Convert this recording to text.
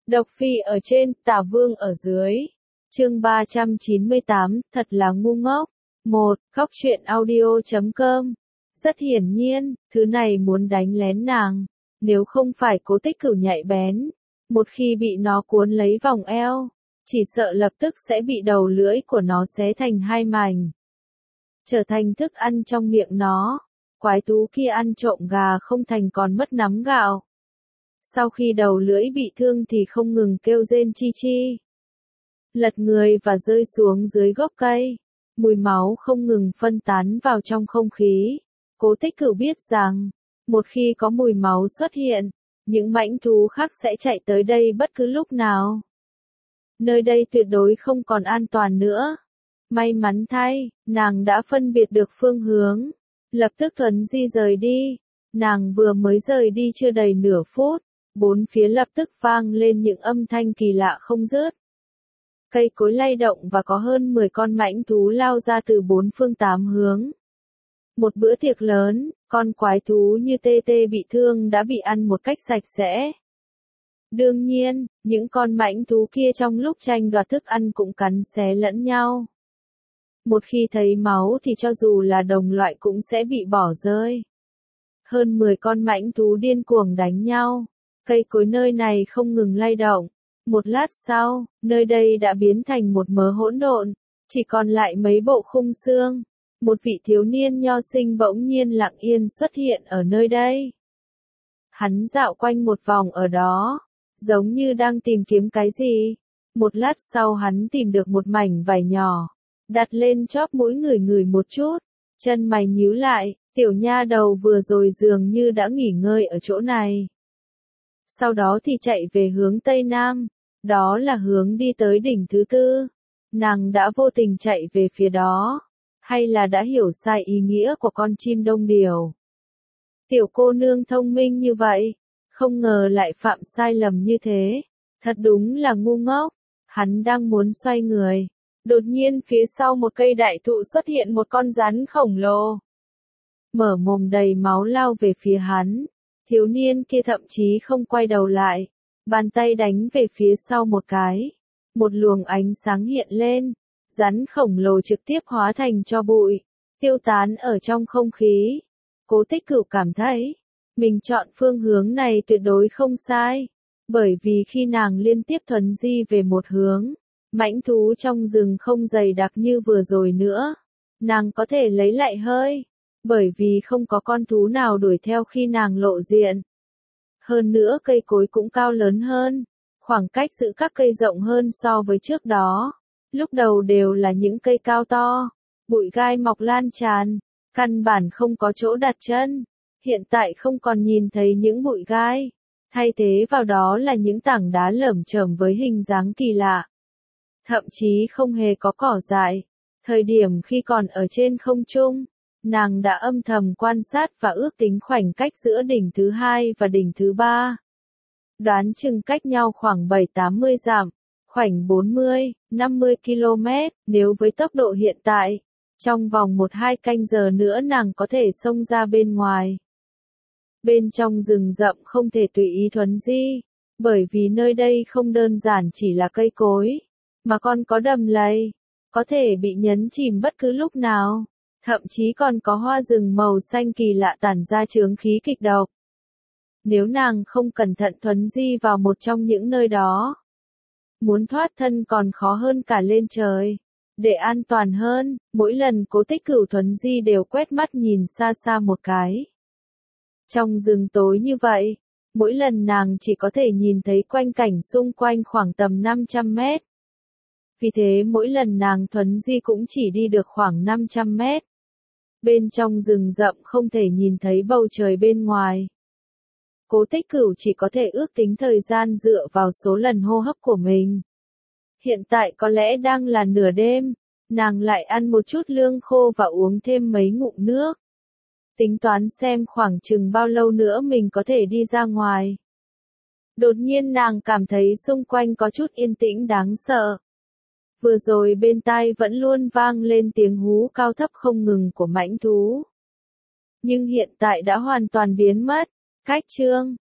Độc Phi ở trên, Tả Vương ở dưới. Chương 398, thật là ngu ngốc. 1. Khóc chuyện audio.com. Rất hiển nhiên, thứ này muốn đánh lén nàng. Nếu không phải Cố Tích Cửu nhạy bén, một khi bị nó cuốn lấy vòng eo, chỉ sợ lập tức sẽ bị đầu lưỡi của nó xé thành hai mảnh, trở thành thức ăn trong miệng nó. Quái thú kia ăn trộm gà không thành còn mất nắm gạo. Sau khi đầu lưỡi bị thương thì không ngừng kêu rên chi chi, lật người và rơi xuống dưới gốc cây. Mùi máu không ngừng phân tán vào trong không khí. Cố Tích Cửu biết rằng, một khi có mùi máu xuất hiện, những mãnh thú khác sẽ chạy tới đây bất cứ lúc nào. Nơi đây tuyệt đối không còn an toàn nữa. May mắn thay, nàng đã phân biệt được phương hướng, lập tức thuấn di rời đi. Nàng vừa mới rời đi chưa đầy nửa phút, bốn phía lập tức vang lên những âm thanh kỳ lạ không dứt. Cây cối lay động và có hơn 10 con mãnh thú lao ra từ bốn phương tám hướng. Một bữa tiệc lớn, con quái thú như tê tê bị thương đã bị ăn một cách sạch sẽ. Đương nhiên, những con mãnh thú kia trong lúc tranh đoạt thức ăn cũng cắn xé lẫn nhau. Một khi thấy máu thì cho dù là đồng loại cũng sẽ bị bỏ rơi. Hơn 10 con mãnh thú điên cuồng đánh nhau. Cây cối nơi này không ngừng lay động. Một lát sau, nơi đây đã biến thành một mớ hỗn độn, chỉ còn lại mấy bộ khung xương. Một vị thiếu niên nho sinh bỗng nhiên lặng yên xuất hiện ở nơi đây. Hắn dạo quanh một vòng ở đó, giống như đang tìm kiếm cái gì. Một lát sau hắn tìm được một mảnh vải nhỏ, đặt lên chóp mũi ngửi một chút, chân mày nhíu lại, tiểu nha đầu vừa rồi dường như đã nghỉ ngơi ở chỗ này. Sau đó thì chạy về hướng Tây Nam, đó là hướng đi tới đỉnh thứ tư. Nàng đã vô tình chạy về phía đó, hay là đã hiểu sai ý nghĩa của con chim đông điểu. Tiểu cô nương thông minh như vậy, không ngờ lại phạm sai lầm như thế, thật đúng là ngu ngốc. Hắn đang muốn xoay người, đột nhiên phía sau một cây đại thụ xuất hiện một con rắn khổng lồ. Mở mồm đầy máu lao về phía hắn, thiếu niên kia thậm chí không quay đầu lại, bàn tay đánh về phía sau một cái. Một luồng ánh sáng hiện lên, rắn khổng lồ trực tiếp hóa thành tro bụi, tiêu tán ở trong không khí. Cố Tích Cửu cảm thấy, mình chọn phương hướng này tuyệt đối không sai, bởi vì khi nàng liên tiếp thuấn di về một hướng, mãnh thú trong rừng không dày đặc như vừa rồi nữa. Nàng có thể lấy lại hơi, bởi vì không có con thú nào đuổi theo khi nàng lộ diện. Hơn nữa cây cối cũng cao lớn hơn, khoảng cách giữa các cây rộng hơn so với trước đó. Lúc đầu đều là những cây cao to, bụi gai mọc lan tràn, căn bản không có chỗ đặt chân. Hiện tại không còn nhìn thấy những bụi gai, thay thế vào đó là những tảng đá lởm chởm với hình dáng kỳ lạ. Thậm chí không hề có cỏ dại. Thời điểm khi còn ở trên không trung, nàng đã âm thầm quan sát và ước tính khoảnh cách giữa đỉnh thứ hai và đỉnh thứ ba. Đoán chừng cách nhau khoảng 7-80 dặm, khoảnh 40-50 km, nếu với tốc độ hiện tại, trong vòng 1-2 canh giờ nữa nàng có thể xông ra bên ngoài. Bên trong rừng rậm không thể tùy ý thuấn di, bởi vì nơi đây không đơn giản chỉ là cây cối, mà còn có đầm lầy, có thể bị nhấn chìm bất cứ lúc nào, thậm chí còn có hoa rừng màu xanh kỳ lạ tản ra chướng khí kịch độc. Nếu nàng không cẩn thận thuấn di vào một trong những nơi đó, muốn thoát thân còn khó hơn cả lên trời. Để an toàn hơn, mỗi lần Cố Tích Cửu thuấn di đều quét mắt nhìn xa xa một cái. Trong rừng tối như vậy, mỗi lần nàng chỉ có thể nhìn thấy quanh cảnh xung quanh khoảng tầm 500 mét. Vì thế mỗi lần nàng thuấn di cũng chỉ đi được khoảng 500 mét. Bên trong rừng rậm không thể nhìn thấy bầu trời bên ngoài. Cố Tích Cửu chỉ có thể ước tính thời gian dựa vào số lần hô hấp của mình. Hiện tại có lẽ đang là nửa đêm, nàng lại ăn một chút lương khô và uống thêm mấy ngụm nước. Tính toán xem khoảng chừng bao lâu nữa mình có thể đi ra ngoài. Đột nhiên nàng cảm thấy xung quanh có chút yên tĩnh đáng sợ. Vừa rồi bên tai vẫn luôn vang lên tiếng hú cao thấp không ngừng của mãnh thú. Nhưng hiện tại đã hoàn toàn biến mất. Cách chương